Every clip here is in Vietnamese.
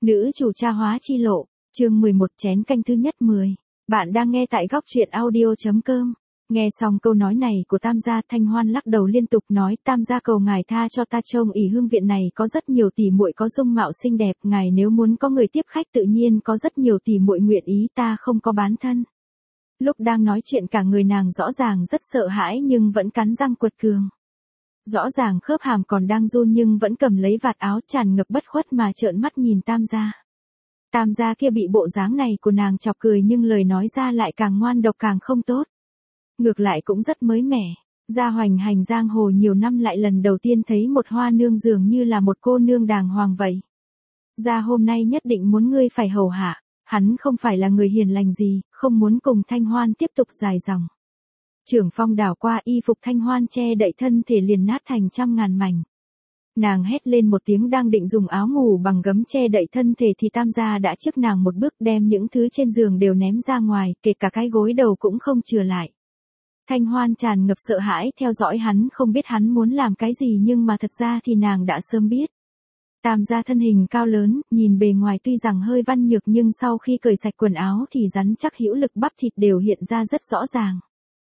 Nữ chủ tra hóa chi lộ, chương 11 chén canh thứ nhất 10. Bạn đang nghe tại góc truyện audio.com. Nghe xong câu nói này của Tam gia, Thanh Hoan lắc đầu liên tục nói: Tam gia cầu ngài tha cho ta, trông ỷ hương viện này có rất nhiều tỷ muội có dung mạo xinh đẹp, ngài nếu muốn có người tiếp khách tự nhiên có rất nhiều tỷ muội nguyện ý, ta không có bán thân. Lúc đang nói chuyện cả người nàng rõ ràng rất sợ hãi nhưng vẫn cắn răng quật cường. Rõ ràng khớp hàm còn đang run nhưng vẫn cầm lấy vạt áo tràn ngập bất khuất mà trợn mắt nhìn Tam gia. Tam gia kia bị bộ dáng này của nàng chọc cười nhưng lời nói ra lại càng ngoan độc càng không tốt. Ngược lại cũng rất mới mẻ. Gia hoành hành giang hồ nhiều năm lại lần đầu tiên thấy một hoa nương dường như là một cô nương đàng hoàng vậy. Gia hôm nay nhất định muốn ngươi phải hầu hạ. Hắn không phải là người hiền lành gì, không muốn cùng Thanh Hoan tiếp tục dài dòng. Trưởng phong đảo qua, y phục Thanh Hoan che đậy thân thể liền nát thành trăm ngàn mảnh. Nàng hét lên một tiếng đang định dùng áo ngủ bằng gấm che đậy thân thể thì Tam gia đã trước nàng một bước đem những thứ trên giường đều ném ra ngoài, kể cả cái gối đầu cũng không chừa lại. Thanh Hoan tràn ngập sợ hãi theo dõi hắn, không biết hắn muốn làm cái gì nhưng mà thật ra thì nàng đã sớm biết. Tam gia thân hình cao lớn, nhìn bề ngoài tuy rằng hơi văn nhược nhưng sau khi cởi sạch quần áo thì rắn chắc hữu lực, bắp thịt đều hiện ra rất rõ ràng.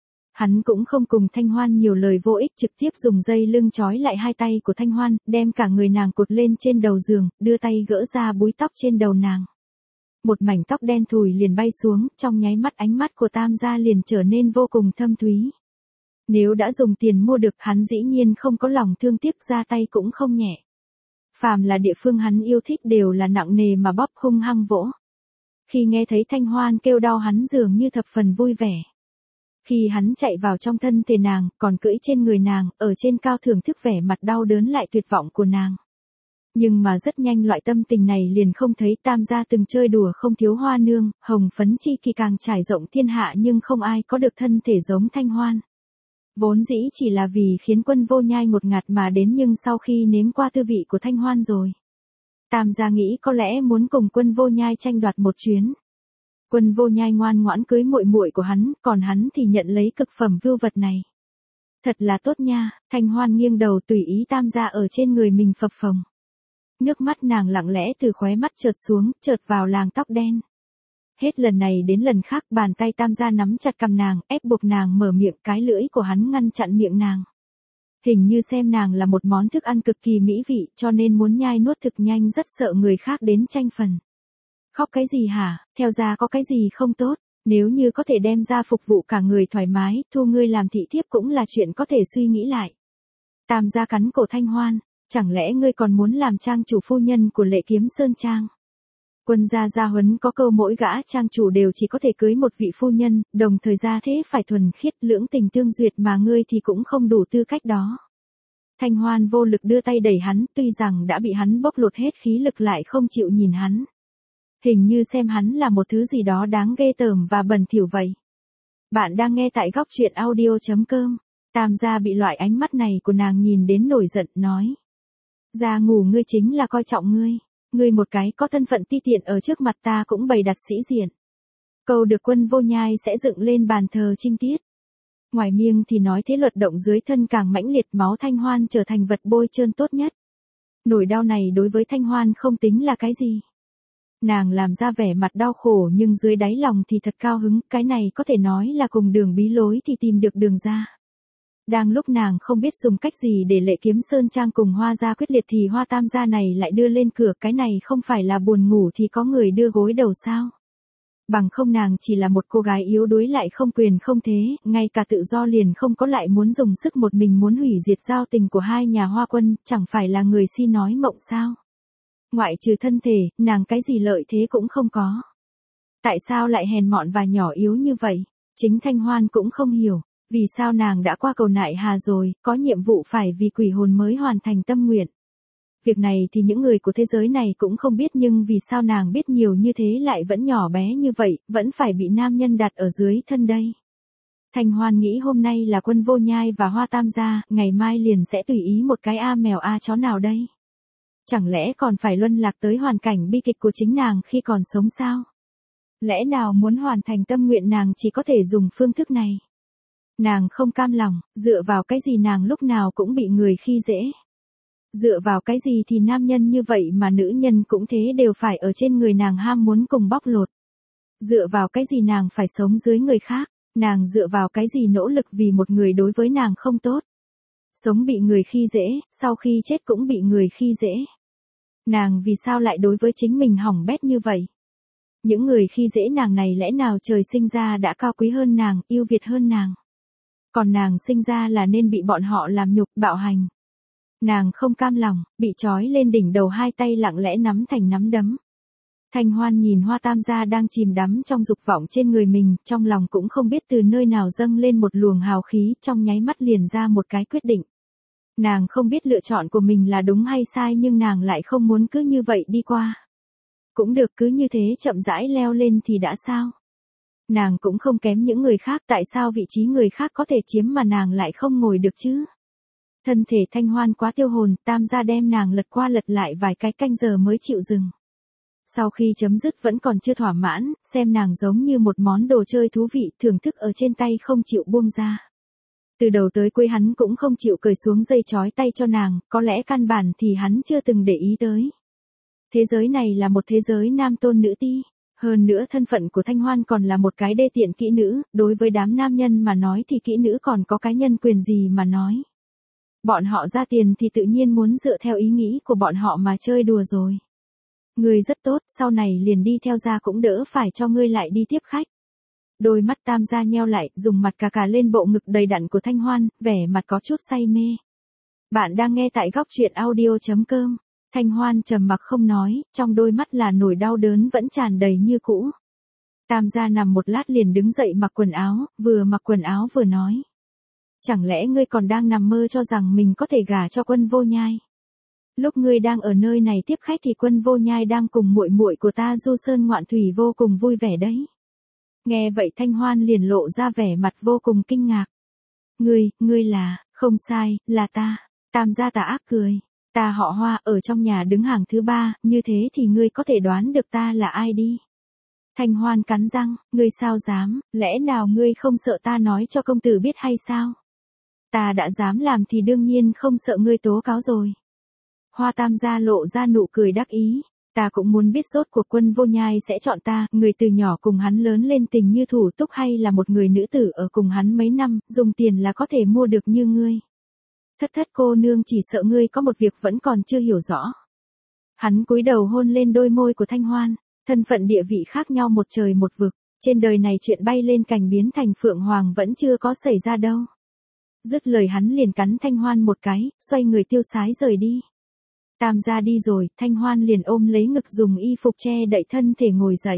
Hắn cũng không cùng Thanh Hoan nhiều lời vô ích, trực tiếp dùng dây lưng trói lại hai tay của Thanh Hoan, đem cả người nàng cột lên trên đầu giường, đưa tay gỡ ra búi tóc trên đầu nàng. Một mảnh tóc đen thùi liền bay xuống, trong nháy mắt ánh mắt của Tam gia liền trở nên vô cùng thâm thúy. Nếu đã dùng tiền mua được, hắn dĩ nhiên không có lòng thương tiếc, ra tay cũng không nhẹ. Phàm là địa phương hắn yêu thích đều là nặng nề mà bóp, hung hăng vỗ. Khi nghe thấy Thanh Hoan kêu đau, hắn dường như thập phần vui vẻ. Khi hắn chạy vào trong thân thể nàng, còn cưỡi trên người nàng, ở trên cao thưởng thức vẻ mặt đau đớn lại tuyệt vọng của nàng. Nhưng mà rất nhanh loại tâm tình này liền không thấy. Tam gia từng chơi đùa không thiếu hoa nương, hồng phấn chi kỳ càng trải rộng thiên hạ nhưng không ai có được thân thể giống Thanh Hoan. Vốn dĩ chỉ là vì khiến Quân Vô Nhai ngột ngạt mà đến, nhưng sau khi nếm qua tư vị của Thanh Hoan rồi, Tam gia nghĩ có lẽ muốn cùng Quân Vô Nhai tranh đoạt một chuyến. Quân Vô Nhai ngoan ngoãn cưới muội muội của hắn, còn hắn thì nhận lấy cực phẩm vưu vật này. Thật là tốt nha. Thanh Hoan nghiêng đầu tùy ý Tam gia ở trên người mình phập phồng. Nước mắt nàng lặng lẽ từ khóe mắt trượt xuống, chợt vào làng tóc đen. Hết lần này đến lần khác bàn tay Tam gia nắm chặt cằm nàng, ép buộc nàng mở miệng, cái lưỡi của hắn ngăn chặn miệng nàng. Hình như xem nàng là một món thức ăn cực kỳ mỹ vị cho nên muốn nhai nuốt thực nhanh, rất sợ người khác đến tranh phần. Khóc cái gì hả, theo gia có cái gì không tốt, nếu như có thể đem ra phục vụ cả người thoải mái, thu ngươi làm thị thiếp cũng là chuyện có thể suy nghĩ lại. Tam gia cắn cổ Thanh Hoan, chẳng lẽ ngươi còn muốn làm trang chủ phu nhân của Lệ Kiếm Sơn Trang? Quân gia huấn có câu mỗi gã trang chủ đều chỉ có thể cưới một vị phu nhân, đồng thời gia thế phải thuần khiết lưỡng tình tương duyệt, mà ngươi thì cũng không đủ tư cách đó. Thanh Hoan vô lực đưa tay đẩy hắn, tuy rằng đã bị hắn bóc lột hết khí lực lại không chịu nhìn hắn. Hình như xem hắn là một thứ gì đó đáng ghê tởm và bẩn thỉu vậy. Bạn đang nghe tại góc truyện audio.com. Tam gia bị loại ánh mắt này của nàng nhìn đến nổi giận, nói: Gia ngủ ngươi chính là coi trọng ngươi. Ngươi một cái có thân phận ti tiện ở trước mặt ta cũng bày đặt sĩ diện. Câu được Quân Vô Nhai sẽ dựng lên bàn thờ trinh tiết. Ngoài miệng thì nói thế, luật động dưới thân càng mãnh liệt, máu Thanh Hoan trở thành vật bôi trơn tốt nhất. Nỗi đau này đối với Thanh Hoan không tính là cái gì. Nàng làm ra vẻ mặt đau khổ nhưng dưới đáy lòng thì thật cao hứng, cái này có thể nói là cùng đường bí lối thì tìm được đường ra. Đang lúc nàng không biết dùng cách gì để Lệ Kiếm Sơn Trang cùng Hoa gia quyết liệt thì Hoa Tam gia này lại đưa lên cửa, cái này không phải là buồn ngủ thì có người đưa gối đầu sao? Bằng không nàng chỉ là một cô gái yếu đuối lại không quyền không thế, ngay cả tự do liền không có lại muốn dùng sức một mình muốn hủy diệt giao tình của hai nhà Hoa Quân, chẳng phải là người si nói mộng sao? Ngoại trừ thân thể, nàng cái gì lợi thế cũng không có. Tại sao lại hèn mọn và nhỏ yếu như vậy? Chính Thanh Hoan cũng không hiểu. Vì sao nàng đã qua cầu nại hà rồi, có nhiệm vụ phải vì quỷ hồn mới hoàn thành tâm nguyện. Việc này thì những người của thế giới này cũng không biết, nhưng vì sao nàng biết nhiều như thế lại vẫn nhỏ bé như vậy, vẫn phải bị nam nhân đặt ở dưới thân đây. Thanh Hoan nghĩ hôm nay là Quân Vô Nhai và Hoa Tam gia, ngày mai liền sẽ tùy ý một cái a mèo a chó nào đây. Chẳng lẽ còn phải luân lạc tới hoàn cảnh bi kịch của chính nàng khi còn sống sao? Lẽ nào muốn hoàn thành tâm nguyện nàng chỉ có thể dùng phương thức này? Nàng không cam lòng, dựa vào cái gì nàng lúc nào cũng bị người khi dễ. Dựa vào cái gì thì nam nhân như vậy mà nữ nhân cũng thế đều phải ở trên người nàng ham muốn cùng bóc lột. Dựa vào cái gì nàng phải sống dưới người khác, nàng dựa vào cái gì nỗ lực vì một người đối với nàng không tốt. Sống bị người khi dễ, sau khi chết cũng bị người khi dễ. Nàng vì sao lại đối với chính mình hỏng bét như vậy? Những người khi dễ nàng này lẽ nào trời sinh ra đã cao quý hơn nàng, yêu Việt hơn nàng. Còn nàng sinh ra là nên bị bọn họ làm nhục, bạo hành. Nàng không cam lòng, bị trói lên đỉnh đầu, hai tay lặng lẽ nắm thành nắm đấm. Thanh Hoan nhìn Hoa Tam gia đang chìm đắm trong dục vọng trên người mình, trong lòng cũng không biết từ nơi nào dâng lên một luồng hào khí, trong nháy mắt liền ra một cái quyết định. Nàng không biết lựa chọn của mình là đúng hay sai, nhưng nàng lại không muốn cứ như vậy đi qua. Cũng được, cứ như thế chậm rãi leo lên thì đã sao? Nàng cũng không kém những người khác, tại sao vị trí người khác có thể chiếm mà nàng lại không ngồi được chứ? Thân thể Thanh Hoan quá tiêu hồn, Tam gia đem nàng lật qua lật lại vài cái canh giờ mới chịu dừng. Sau khi chấm dứt vẫn còn chưa thỏa mãn, xem nàng giống như một món đồ chơi thú vị, thưởng thức ở trên tay không chịu buông ra. Từ đầu tới cuối hắn cũng không chịu cởi xuống dây trói tay cho nàng, có lẽ căn bản thì hắn chưa từng để ý tới. Thế giới này là một thế giới nam tôn nữ ti. Hơn nữa thân phận của Thanh Hoan còn là một cái đê tiện kỹ nữ, đối với đám nam nhân mà nói thì kỹ nữ còn có cái nhân quyền gì mà nói. Bọn họ ra tiền thì tự nhiên muốn dựa theo ý nghĩ của bọn họ mà chơi đùa rồi. Ngươi rất tốt, sau này liền đi theo ra cũng đỡ phải cho ngươi lại đi tiếp khách. Đôi mắt Tam gia nheo lại, dùng mặt cà lên bộ ngực đầy đặn của Thanh Hoan, vẻ mặt có chút say mê. Bạn đang nghe tại góc truyện audio.com. Thanh Hoan trầm mặc không nói, trong đôi mắt là nỗi đau đớn vẫn tràn đầy như cũ. Tam gia nằm một lát liền đứng dậy mặc quần áo, vừa mặc quần áo vừa nói. Chẳng lẽ ngươi còn đang nằm mơ cho rằng mình có thể gả cho Quân Vô Nhai? Lúc ngươi đang ở nơi này tiếp khách thì Quân Vô Nhai đang cùng muội muội của ta du sơn ngoạn thủy vô cùng vui vẻ đấy. Nghe vậy Thanh Hoan liền lộ ra vẻ mặt vô cùng kinh ngạc. Ngươi là, không sai, là ta. Tam gia tà ác cười. Ta họ Hoa, ở trong nhà đứng hàng thứ 3, như thế thì ngươi có thể đoán được ta là ai đi. Thanh Hoan cắn răng, ngươi sao dám, lẽ nào ngươi không sợ ta nói cho công tử biết hay sao? Ta đã dám làm thì đương nhiên không sợ ngươi tố cáo rồi. Hoa Tam gia lộ ra nụ cười đắc ý. Ta cũng muốn biết rốt cuộc Quân Vô Nhai sẽ chọn ta, người từ nhỏ cùng hắn lớn lên tình như thủ túc hay là một người nữ tử ở cùng hắn mấy năm, dùng tiền là có thể mua được như ngươi. Thất cô nương, chỉ sợ ngươi có một việc vẫn còn chưa hiểu rõ. Hắn cúi đầu hôn lên đôi môi của Thanh Hoan, thân phận địa vị khác nhau một trời một vực, trên đời này chuyện bay lên cành biến thành phượng hoàng vẫn chưa có xảy ra đâu. Dứt lời hắn liền cắn Thanh Hoan một cái, xoay người tiêu sái rời đi. Tam gia đi rồi, Thanh Hoan liền ôm lấy ngực dùng y phục che đậy thân thể ngồi dậy.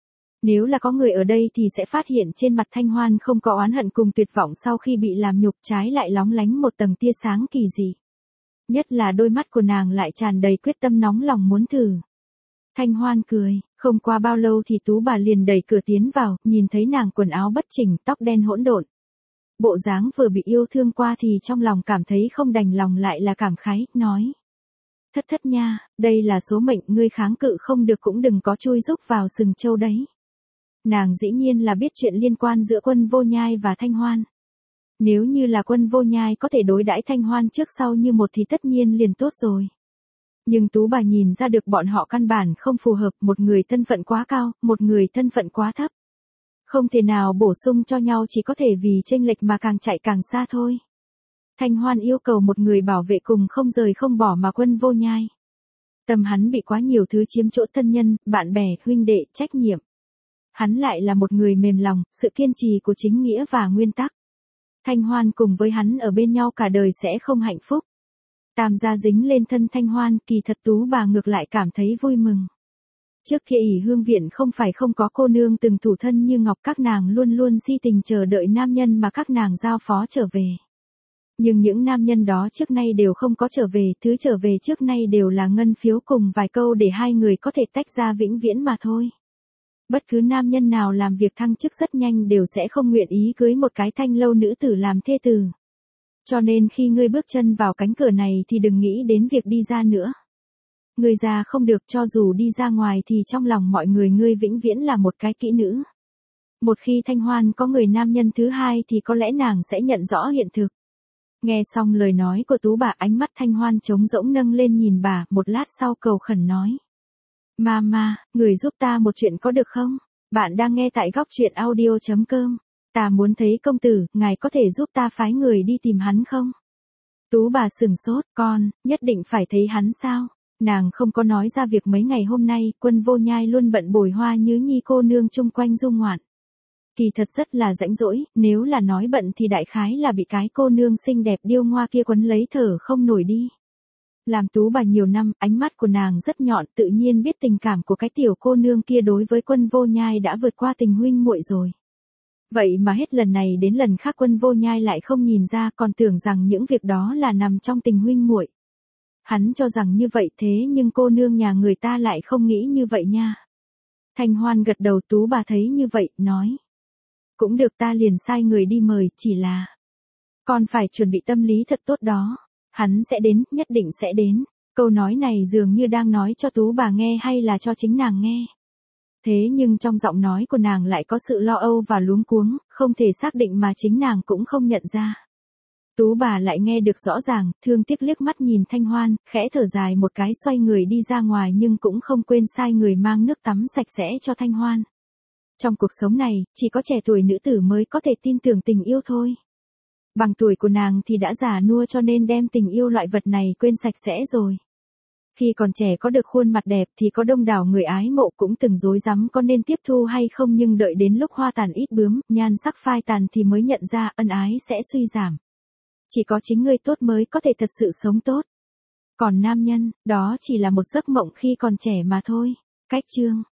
Nếu là có người ở đây thì sẽ phát hiện trên mặt Thanh Hoan không có oán hận cùng tuyệt vọng sau khi bị làm nhục, trái lại lóng lánh một tầng tia sáng kỳ dị. Nhất là đôi mắt của nàng lại tràn đầy quyết tâm nóng lòng muốn thử. Thanh Hoan cười, không qua bao lâu thì Tú bà liền đẩy cửa tiến vào, nhìn thấy nàng quần áo bất chỉnh, tóc đen hỗn độn. Bộ dáng vừa bị yêu thương qua thì trong lòng cảm thấy không đành lòng lại là cảm khái, nói. Thất nha, đây là số mệnh, ngươi kháng cự không được cũng đừng có chui rúc vào sừng trâu đấy. Nàng dĩ nhiên là biết chuyện liên quan giữa Quân Vô Nhai và Thanh Hoan. Nếu như là Quân Vô Nhai có thể đối đãi Thanh Hoan trước sau như một thì tất nhiên liền tốt rồi. Nhưng Tú bà nhìn ra được bọn họ căn bản không phù hợp, một người thân phận quá cao, một người thân phận quá thấp. Không thể nào bổ sung cho nhau, chỉ có thể vì chênh lệch mà càng chạy càng xa thôi. Thanh Hoan yêu cầu một người bảo vệ cùng không rời không bỏ mà Quân Vô Nhai. Tâm hắn bị quá nhiều thứ chiếm chỗ, thân nhân, bạn bè, huynh đệ, trách nhiệm. Hắn lại là một người mềm lòng, sự kiên trì của chính nghĩa và nguyên tắc. Thanh Hoan cùng với hắn ở bên nhau cả đời sẽ không hạnh phúc. Tam gia dính lên thân Thanh Hoan, kỳ thật Tú bà ngược lại cảm thấy vui mừng. Trước kia ỷ hương viện không phải không có cô nương từng thủ thân như ngọc, các nàng luôn luôn si tình chờ đợi nam nhân mà các nàng giao phó trở về. Nhưng những nam nhân đó trước nay đều không có trở về, thứ trở về trước nay đều là ngân phiếu cùng vài câu để hai người có thể tách ra vĩnh viễn mà thôi. Bất cứ nam nhân nào làm việc thăng chức rất nhanh đều sẽ không nguyện ý cưới một cái thanh lâu nữ tử làm thê tử. Cho nên khi ngươi bước chân vào cánh cửa này thì đừng nghĩ đến việc đi ra nữa. Ngươi ra không được, cho dù đi ra ngoài thì trong lòng mọi người ngươi vĩnh viễn là một cái kỹ nữ. Một khi Thanh Hoan có người nam nhân thứ hai thì có lẽ nàng sẽ nhận rõ hiện thực. Nghe xong lời nói của Tú bà, ánh mắt Thanh Hoan trống rỗng nâng lên nhìn bà, một lát sau cầu khẩn nói. Mama, người giúp ta một chuyện có được không? Bạn đang nghe tại góc truyện audio.com. Ta muốn thấy công tử, ngài có thể giúp ta phái người đi tìm hắn không? Tú bà sửng sốt, con, nhất định phải thấy hắn sao? Nàng không có nói ra việc mấy ngày hôm nay, Quân Vô Nhai luôn bận bồi Hoa Nhứ Nhi cô nương chung quanh du ngoạn. Kỳ thật rất là rãnh rỗi, nếu là nói bận thì đại khái là bị cái cô nương xinh đẹp điêu ngoa kia quấn lấy thở không nổi đi. Làm Tú bà nhiều năm, ánh mắt của nàng rất nhọn, tự nhiên biết tình cảm của cái tiểu cô nương kia đối với Quân Vô Nhai đã vượt qua tình huynh muội rồi. Vậy mà hết lần này đến lần khác Quân Vô Nhai lại không nhìn ra, còn tưởng rằng những việc đó là nằm trong tình huynh muội. Hắn cho rằng như vậy, thế nhưng cô nương nhà người ta lại không nghĩ như vậy nha. Thanh Hoan gật đầu. Tú bà thấy như vậy, nói. Cũng được, ta liền sai người đi mời, chỉ là con phải chuẩn bị tâm lý thật tốt đó. Hắn sẽ đến, nhất định sẽ đến. Câu nói này dường như đang nói cho Tú bà nghe hay là cho chính nàng nghe. Thế nhưng trong giọng nói của nàng lại có sự lo âu và luống cuống, không thể xác định mà chính nàng cũng không nhận ra. Tú bà lại nghe được rõ ràng, thương tiếc liếc mắt nhìn Thanh Hoan, khẽ thở dài một cái xoay người đi ra ngoài nhưng cũng không quên sai người mang nước tắm sạch sẽ cho Thanh Hoan. Trong cuộc sống này, chỉ có trẻ tuổi nữ tử mới có thể tin tưởng tình yêu thôi. Bằng tuổi của nàng thì đã già nua cho nên đem tình yêu loại vật này quên sạch sẽ rồi. Khi còn trẻ có được khuôn mặt đẹp thì có đông đảo người ái mộ cũng từng rối rắm có nên tiếp thu hay không, nhưng đợi đến lúc hoa tàn ít bướm, nhan sắc phai tàn thì mới nhận ra ân ái sẽ suy giảm. Chỉ có chính người tốt mới có thể thật sự sống tốt. Còn nam nhân, đó chỉ là một giấc mộng khi còn trẻ mà thôi. Cách chương